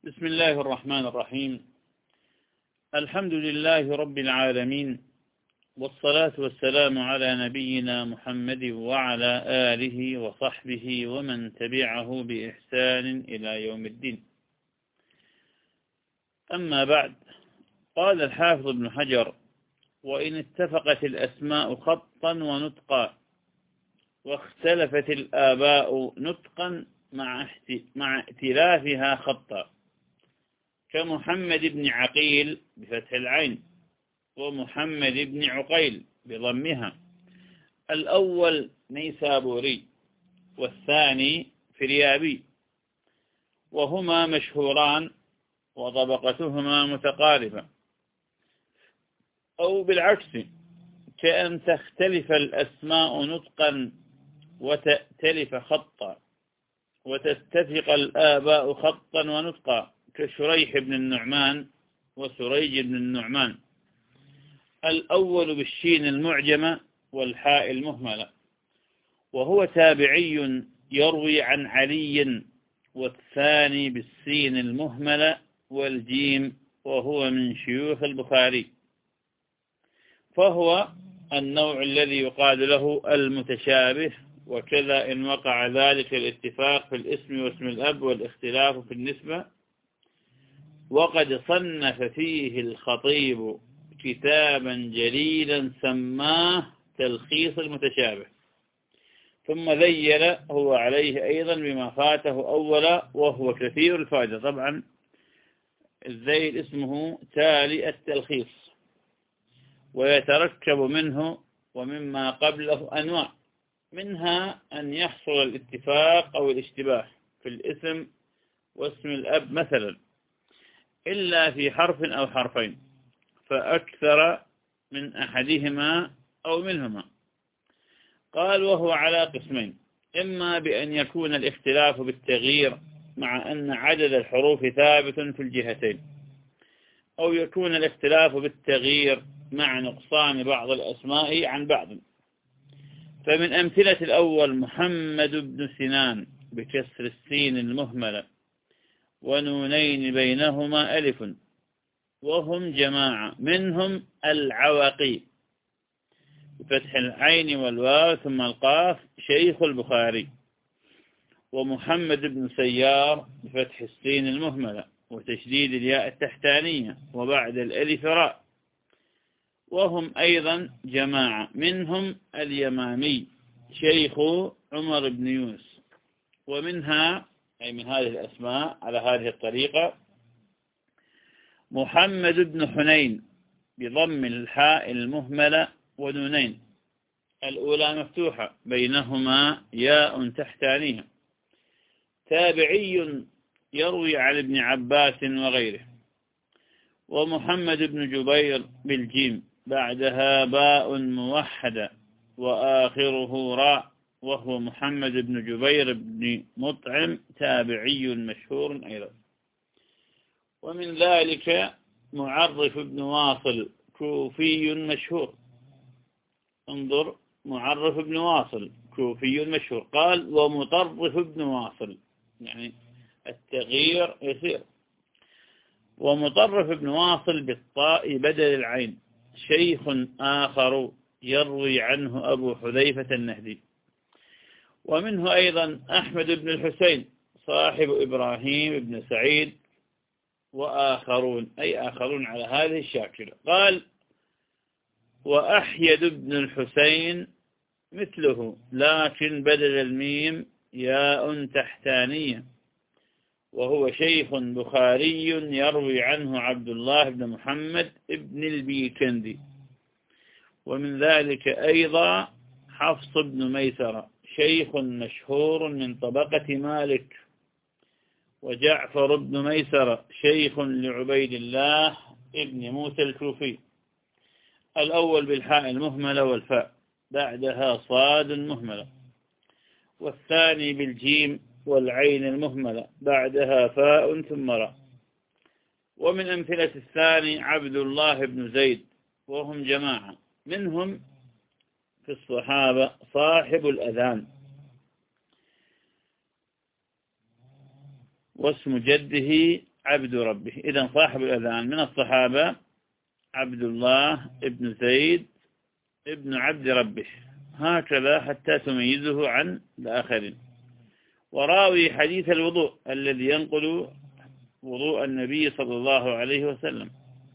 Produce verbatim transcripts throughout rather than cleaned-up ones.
بسم الله الرحمن الرحيم. الحمد لله رب العالمين، والصلاة والسلام على نبينا محمد وعلى آله وصحبه ومن تبعه بإحسان إلى يوم الدين. أما بعد، قال الحافظ ابن حجر: وإن اتفقت الأسماء خطا ونطقا واختلفت الآباء نطقا مع ائتلافها خطا، كمحمد بن عقيل بفتح العين ومحمد بن عقيل بضمها، الأول نيسابوري والثاني فريابي، وهما مشهوران وطبقتهما متقاربة. أو بالعكس، كأن تختلف الأسماء نطقا وتأتلف خطا، وتتفق الآباء خطا ونطقا، كشريح بن النعمان وسريج بن النعمان، الأول بالشين المعجمة والحاء المهملة، وهو تابعي يروي عن علي، والثاني بالسين المهملة والجيم، وهو من شيوخ البخاري، فهو النوع الذي يقال له المتشابه. وكذا إن وقع ذلك الاتفاق في الاسم واسم الأب والاختلاف في النسبة. وقد صنف فيه الخطيب كتابا جليلا سماه تلخيص المتشابه، ثم ذيل هو عليه أيضا بما فاته أولا، وهو كثير الفائدة. طبعا الذيل اسمه تالي التلخيص، ويتركب منه ومما قبله أنواع، منها أن يحصل الاتفاق أو الاشتباه في الاسم واسم الأب مثلا، إلا في حرف أو حرفين فأكثر من أحدهما أو منهما. قال: وهو على قسمين: إما بأن يكون الاختلاف بالتغيير مع أن عدد الحروف ثابت في الجهتين، أو يكون الاختلاف بالتغيير مع نقصان بعض الأسماء عن بعض. فمن أمثلة الأول محمد بن سنان بكسر السين المهملة ونونين بينهما ألف، وهم جماعة، منهم العواقي بفتح العين والواو ثم القاف شيخ البخاري، ومحمد بن سيار بفتح السين المهملة وتشديد الياء التحتانية وبعد الألف راء، وهم أيضا جماعة، منهم اليمامي شيخ عمر بن يونس. ومنها أي من هذه الأسماء على هذه الطريقة: محمد بن حنين بضم الحاء المهملة ونونين، الأولى مفتوحة بينهما ياء تحتانية، تابعي يروي عن ابن عباس وغيره. ومحمد بن جبير بالجيم بعدها باء موحدة وآخره راء، وهو محمد بن جبير بن مطعم تابعي مشهور أيضا. ومن ذلك معرف بن واصل كوفي مشهور. انظر، معرف بن واصل كوفي مشهور. قال: ومطرف بن واصل، يعني التغيير يصير. ومطرف بن واصل بالطاء بدل العين، شيخ آخر يروي عنه أبو حذيفة النهدي. ومنه أيضا أحمد بن الحسين صاحب إبراهيم بن سعيد وآخرون، أي آخرون على هذه الشاكلة. قال: وأحيد بن الحسين مثله، لكن بدل الميم ياء تحتانية، وهو شيخ بخاري يروي عنه عبد الله بن محمد بن البيكندي. ومن ذلك أيضا حفص بن ميسرة شيخ مشهور من طبقة مالك، وجعفر بن ميسرة شيخ لعبيد الله ابن موسى الكوفي، الأول بالحاء المهملة والفاء بعدها صاد مهملة، والثاني بالجيم والعين المهملة بعدها فاء ثم راء. ومن أمثلة الثاني عبد الله بن زيد، وهم جماعة، منهم في الصحابة صاحب الأذان، واسم جده عبد ربه. إذن صاحب الأذان من الصحابة عبد الله ابن زيد ابن عبد ربه، هكذا حتى تميزه عن الآخرين. وراوي حديث الوضوء الذي ينقل وضوء النبي صلى الله عليه وسلم،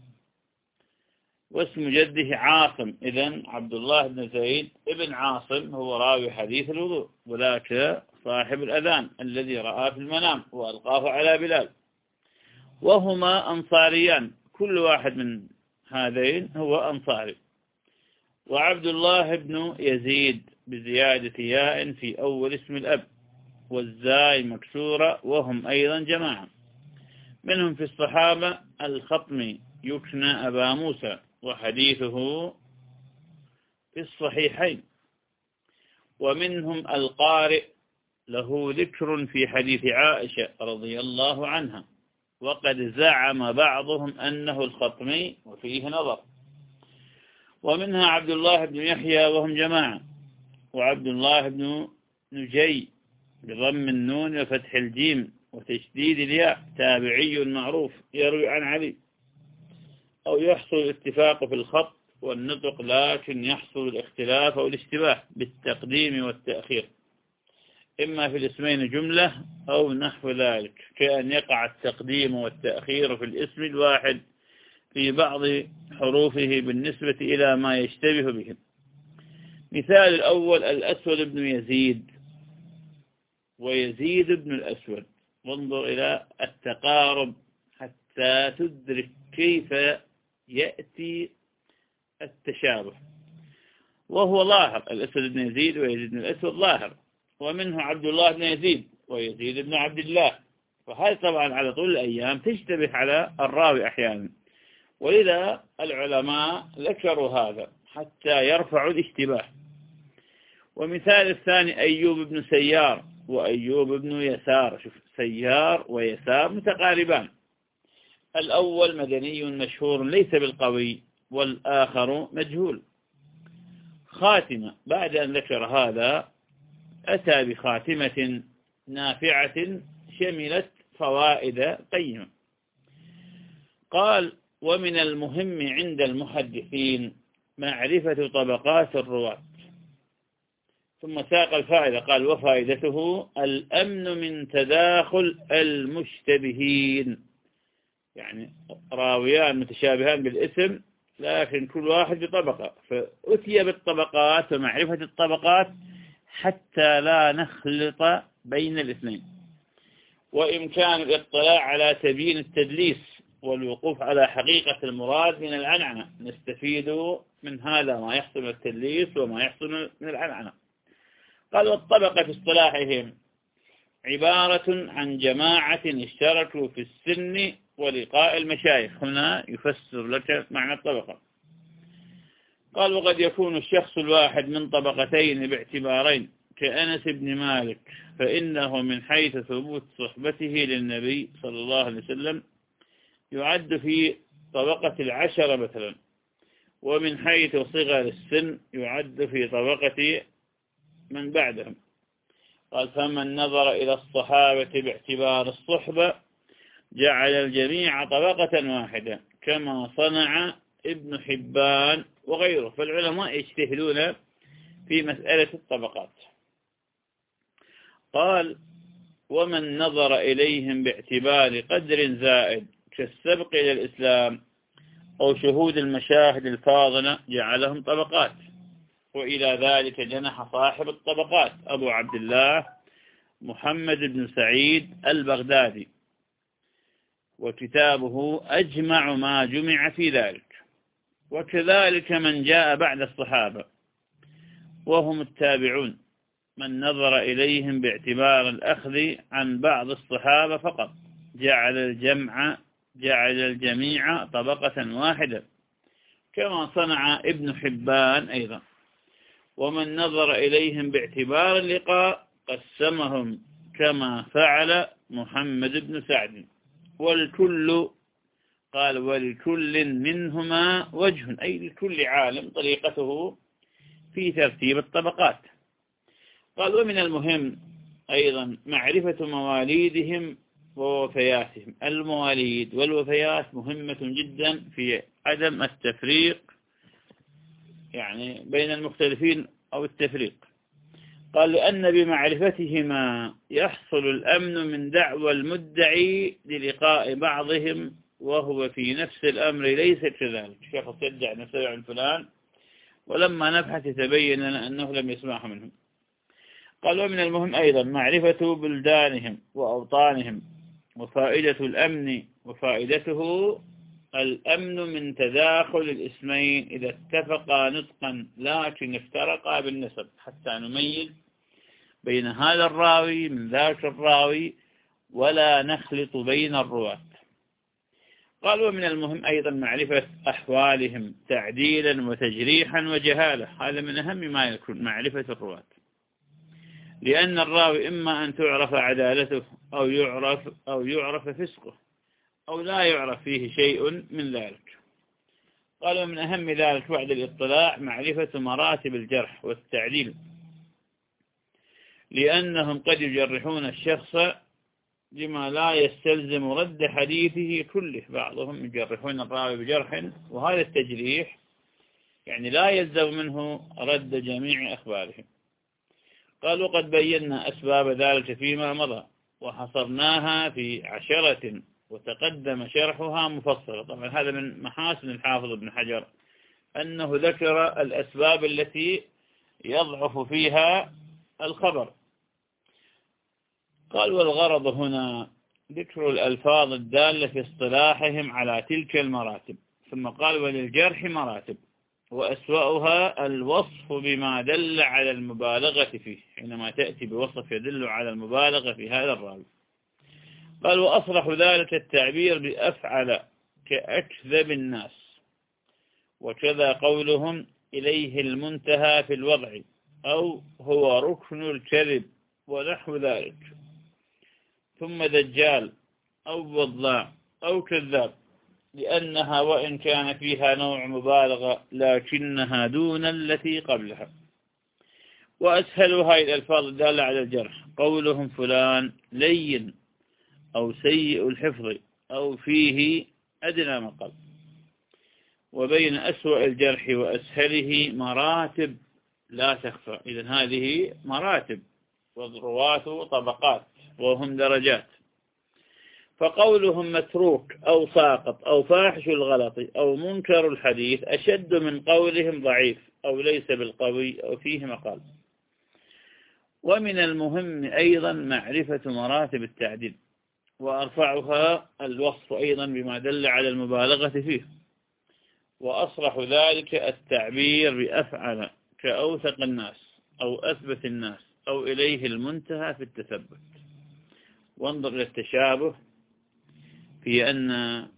واسم جده عاصم. إذن عبد الله بن زيد ابن عاصم هو راوي حديث الوضوء، وذاك صاحب الأذان الذي رأى في المنام وألقاه على بلال، وهما أنصاريان، كل واحد من هذين هو أنصاري. وعبد الله بن يزيد بزيادة ياء في أول اسم الأب، والزاي مكسورة، وهم أيضا جماعة. منهم في الصحابة الخطمي يكنى أبا موسى، وحديثه في الصحيحين. ومنهم القارئ له ذكر في حديث عائشة رضي الله عنها، وقد زعم بعضهم أنه الخطمي وفيه نظر. ومنها عبد الله بن يحيى وهم جماعة، وعبد الله بن نجي بضم النون وفتح الجيم وتشديد الياء، تابعي معروف يروي عن علي، أو يحصل الاتفاق في الخط والنطق، لكن يحصل الاختلاف أو الاشتباه بالتقديم والتأخير، إما في الاسمين جملة أو نحو ذلك، كأن يقع التقديم والتأخير في الاسم الواحد في بعض حروفه بالنسبة إلى ما يشتبه بهم. مثال الأول الأسود بن يزيد ويزيد بن الأسود، وانظر إلى التقارب حتى تدرك كيف يأتي التشابه، وهو ظاهر. الأسود بن يزيد ويزيد بن الأسود ظاهر. ومنه عبد الله بن يزيد ويزيد بن عبد الله، فهذا طبعا على طول الأيام تشتبه على الراوي أحيانا، ولذا العلماء ذكروا هذا حتى يرفعوا الاشتباه. ومثال الثاني أيوب بن سيار وأيوب بن يسار، شوف سيار ويسار متقاربان، الأول مدني مشهور ليس بالقوي، والآخر مجهول. خاتمة، بعد أن ذكر هذا أتى بخاتمة نافعة شملت فوائد قيمة. قال: ومن المهم عند المحدثين معرفة طبقات الرواة. ثم ساق الفائدة، قال: وفائدته الأمن من تداخل المشتبهين، يعني راويان متشابهان بالاسم لكن كل واحد بطبقة، فأتي بالطبقات ومعرفة الطبقات حتى لا نخلط بين الاثنين. وإمكان الاطلاع على تبيين التدليس والوقوف على حقيقة المراد من العنعنة، نستفيد من هذا ما يحصل من التدليس وما يحصل من العنعنة. قال: والطبقة في اصطلاحهم عبارة عن جماعة اشتركوا في السن ولقاء المشايخ. هنا يفسر لك معنى الطبقة. قال: وقد يكون الشخص الواحد من طبقتين باعتبارين، كأنس بن مالك، فإنه من حيث ثبوت صحبته للنبي صلى الله عليه وسلم يعد في طبقة العشرة مثلا، ومن حيث صغر السن يعد في طبقة من بعدهم. قال: فمن نظر إلى الصحابة باعتبار الصحبة جعل الجميع طبقة واحدة، كما صنع ابن حبان وغيره. فالعلماء يجتهدون في مسألة الطبقات. قال: ومن نظر إليهم باعتبار قدر زائد كالسبق إلى الإسلام أو شهود المشاهد الفاضلة جعلهم طبقات. وإلى ذلك جنح صاحب الطبقات أبو عبد الله محمد بن سعيد البغدادي، وكتابه أجمع ما جمع في ذلك. وكذلك من جاء بعد الصحابة وهم التابعون، من نظر إليهم باعتبار الأخذ عن بعض الصحابة فقط جعل الجمع جعل الجميع طبقة واحدة، كما صنع ابن حبان أيضا. ومن نظر إليهم باعتبار اللقاء قسمهم كما فعل محمد بن سعد. والكل قال: ولكل منهما وجه، أي لكل عالم طريقته في ترتيب الطبقات. قال: ومن المهم أيضا معرفة مواليدهم ووفياتهم. المواليد والوفيات مهمة جدا في عدم التفريق يعني بين المختلفين أو التفريق. قال لأن بمعرفتهما يحصل الأمن من دعوى المدعي للقاء بعضهم وهو في نفس الأمر ليس كذلك. شخص يدعي نفسه عن فلان ولما نبحث تبين لنا أنه لم يسمعه منهم. قال ومن المهم أيضا معرفة بلدانهم وأوطانهم. وفائدة الأمن وفائدته الأمن من تداخل الاسمين إذا اتفقا نطقا لكن افترقا بالنسب، حتى نميز بين هذا الراوي من ذاك الراوي ولا نخلط بين الرواة. قال ومن المهم أيضا معرفة أحوالهم تعديلا وتجريحا وجهالة. هذا من أهم ما يكون معرفة الرواة، لأن الراوي إما أن تعرف عدالته أو يعرف أو يعرف فسقه أو لا يعرف فيه شيء من ذلك. قال ومن أهم ذلك بعد الاطلاع معرفة مراتب الجرح والتعديل، لأنهم قد يجرحون الشخص لما لا يستلزم رد حديثه كله. بعضهم يجرحون الراوي بجرح وهذا التجريح يعني لا يلزم منه رد جميع أخباره. قال وقد بينا أسباب ذلك فيما مضى وحصرناها في عشرة وتقدم شرحها مفصلة. طبعا هذا من محاسن الحافظ ابن حجر أنه ذكر الأسباب التي يضعف فيها الخبر. قال والغرض هنا ذكر الألفاظ الدالة في اصطلاحهم على تلك المراتب. ثم قال وللجرح مراتب وأسوأها الوصف بما دل على المبالغة فيه، حينما تأتي بوصف يدل على المبالغة في هذا الراوي. قال وأصلح ذلك التعبير بأفعل كأكذب الناس، وكذا قولهم إليه المنتهى في الوضع أو هو ركن الكذب ونحو ذلك. ثم دجال أو وضاع أو كذاب، لأنها وإن كان فيها نوع مبالغة لكنها دون التي قبلها. وأسهل هذه الألفاظ الدالة على الجرح قولهم فلان لين أو سيء الحفظ أو فيه أدنى مقال. وبين أسوأ الجرح وأسهله مراتب لا تخفى. إذن هذه مراتب والرواة طبقات وهم درجات. فقولهم متروك أو ساقط أو فاحش الغلط أو منكر الحديث أشد من قولهم ضعيف أو ليس بالقوي أو فيه مقال. ومن المهم أيضا معرفة مراتب التعديل، وأرفعها الوصف أيضا بما دل على المبالغة فيه، وأصرح ذلك التعبير بأفعل كأوثق الناس أو أثبت الناس أو إليه المنتهى في التثبت. وانظر إلى التشابه في أن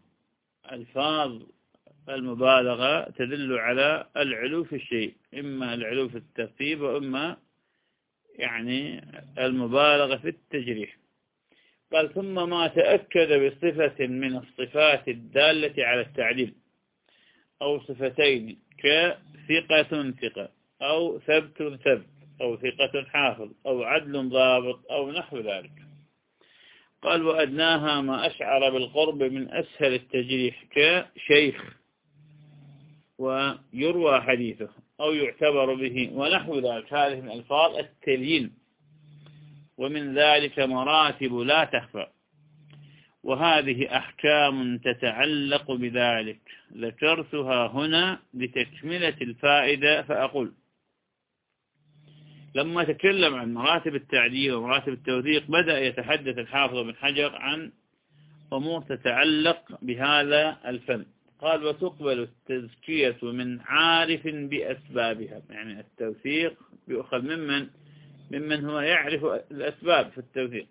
ألفاظ المبالغة تدل على العلو في الشيء، إما العلو في الترتيب وإما يعني المبالغة في التجريح. قال ثم ما تأكد بصفة من الصفات الدالة على التعديل أو صفتين كثقة ثقة أو ثبت ثبت أو ثقة حافظ أو عدل ضابط أو نحو ذلك. قال وأدناها ما أشعر بالقرب من أسهل التجريح كشيخ ويروى حديثه أو يعتبر به ونحو ذلك. هذه من ألفاظ التليين، ومن ذلك مراتب لا تخفى، وهذه أحكام تتعلق بذلك ذكرتها هنا لتكملة الفائدة. فأقول لما تكلم عن مراتب التعديل ومراتب التوثيق بدأ يتحدث الحافظ بن حجر عن أمور تتعلق بهذا الفن. قال وتقبل التزكية من عارف بأسبابها، يعني التوثيق يؤخذ ممن ممن هو يعرف الأسباب في التوثيق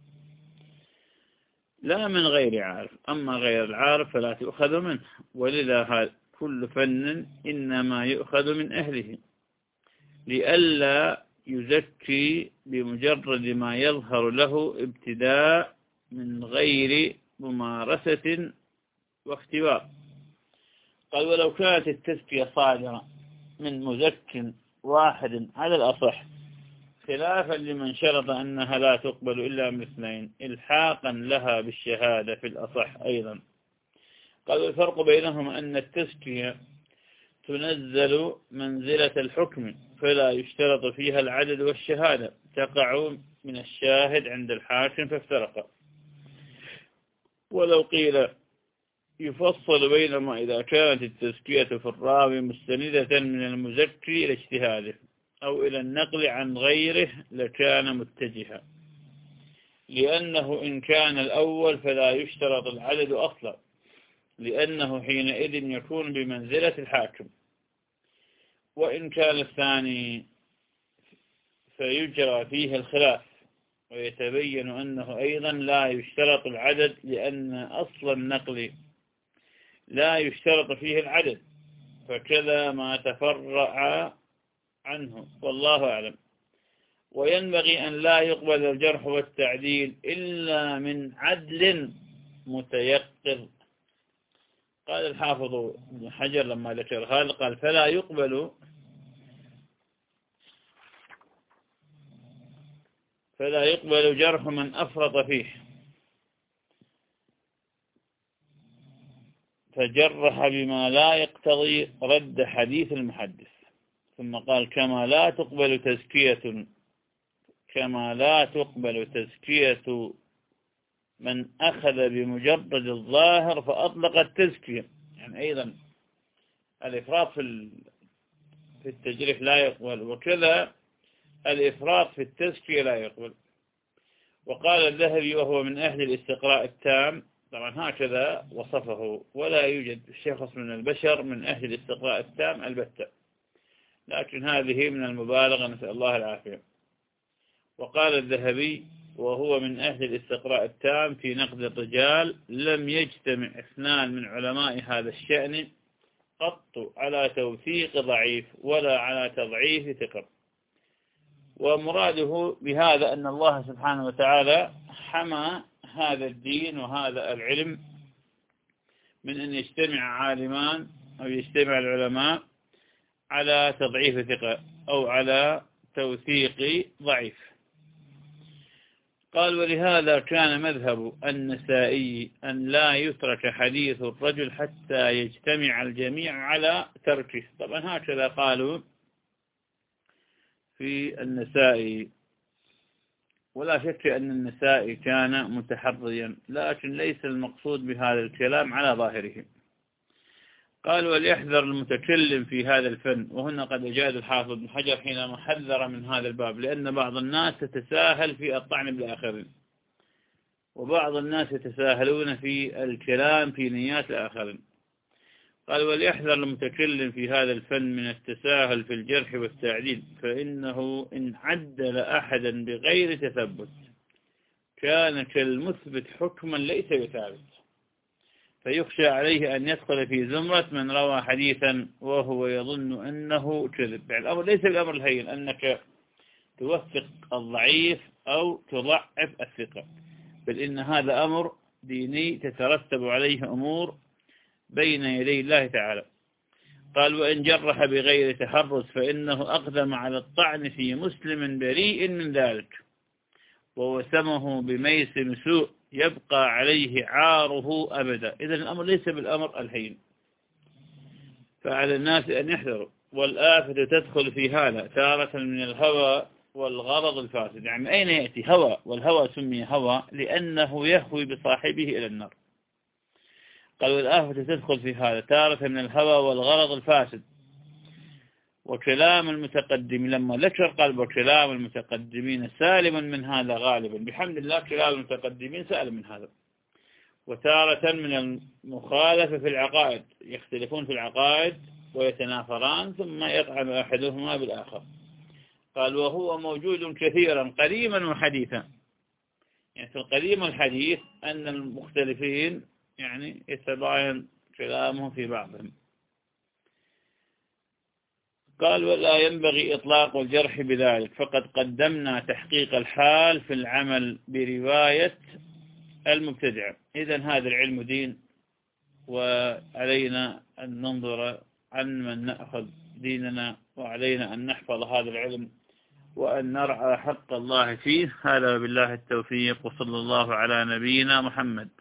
لا من غير عارف. أما غير العارف فلا تؤخذ منه. ولذا كل فن إنما يؤخذ من أهله، لئلا يزكي بمجرد ما يظهر له ابتداء من غير ممارسة واختبار. قال ولو كانت التزكية صادرة من مزك واحد على الأصح خلافا لمن شرط أنها لا تقبل إلا من اثنين إلحاقا لها بالشهادة في الأصح أيضا. قالوا الفرق بينهما أن التزكية تنزل منزلة الحكم فلا يشترط فيها العدد والشهادة، تقع من الشاهد عند الحاكم فافترق. ولو قيل يفصل بينما إذا كانت التزكية في الراوي مستندة من المزكي إلى اجتهاده أو إلى النقل عن غيره لكان متجها، لأنه إن كان الأول فلا يشترط العدد أصلا، لأنه حينئذ يكون بمنزلة الحاكم. وإن كان الثاني فيجرى فيه الخلاف، ويتبين أنه أيضا لا يشترط العدد، لأن أصل النقل لا يشترط فيه العدد، فكذا ما تفرع عنه والله أعلم. وينبغي أن لا يقبل الجرح والتعديل إلا من عدل متيقظ. قال الحافظ ابن حجر لما ذكر هذا قال فلا يقبل فلا يقبل جرح من أفرط فيه فجرح بما لا يقتضي رد حديث المحدث. ثم قال كما لا تقبل تزكية كما لا تقبل تزكية من أخذ بمجرد الظاهر فأطلق التزكية، يعني أيضا الإفراط في في التجريح لا يقبل، وكذا الإفراط في التزكية لا يقبل. وقال الذهبي وهو من أهل الاستقراء التام، طبعا هكذا وصفه، ولا يوجد شخص من البشر من أهل الاستقراء التام البتة، لكن هذه من المبالغة، نسأل الله العافية. وقال الذهبي وهو من أهل الاستقراء التام في نقد الرجال لم يجتمع اثنان من علماء هذا الشأن قط على توثيق ضعيف ولا على تضعيف ثقة. ومراده بهذا أن الله سبحانه وتعالى حمى هذا الدين وهذا العلم من أن يجتمع عالمان أو يجتمع العلماء على تضعيف ثقة أو على توثيق ضعيف. قال ولهذا كان مذهب النسائي أن لا يترك حديث الرجل حتى يجتمع الجميع على تركه. طبعا هكذا قالوا في النسائي، ولا شك أن النسائي كان متحريا، لكن ليس المقصود بهذا الكلام على ظاهره. قال وليحذر المتكلم في هذا الفن، وهنا قد أجاد الحافظ بن حجر حينما حذر من هذا الباب، لأن بعض الناس تتساهل في الطعن بالآخرين، وبعض الناس يتساهلون في الكلام في نيات الآخرين. قال وليحذر المتكلم في هذا الفن من التساهل في الجرح والتعديل، فإنه إن عدل أحدا بغير تثبت كان كالمثبت حكما ليس بثابت، فيخشى عليه أن يدخل في زمرة من روى حديثا وهو يظن أنه كذب. يعني الأمر ليس بالأمر الهين أنك توثق الضعيف أو تضعف الثقة، بل إن هذا أمر ديني تترتب عليه أمور بين يدي الله تعالى. قال وإن جرح بغير تحرز فإنه أقدم على الطعن في مسلم بريء من ذلك ووسمه بميسم سوء يبقى عليه عاره أبدا. إذن الأمر ليس بالأمر الهين، فعلى الناس أن يحذروا. والآفة تدخل في هذا تارة من الهوى والغرض الفاسد. يعني أين يأتي هوى؟ والهوى سمي هوى لأنه يهوي بصاحبه إلى النار. قال والآفة تدخل في هذا تارة من الهوى والغرض الفاسد. وكلام المتقدم لما ذكر قال وكلام المتقدمين سالم من هذا غالبا، بحمد الله كلام المتقدمين سالم من هذا. وتارة من المخالفة في العقائد، يختلفون في العقائد ويتنافران ثم يطعن أحدهما بالآخر. قال وهو موجود كثيرا قديما وحديثا. يعني في القديم والحديث أن المختلفين يعني يتباين كلامهم في بعضهم. قال ولا ينبغي إطلاق الجرح بذلك، فقد قدمنا تحقيق الحال في العمل برواية المبتدع. إذن هذا العلم دين، وعلينا أن ننظر عن من نأخذ ديننا، وعلينا أن نحفظ هذا العلم وأن نرعى حق الله فيه. هذا بالله التوفيق، وصلى الله على نبينا محمد.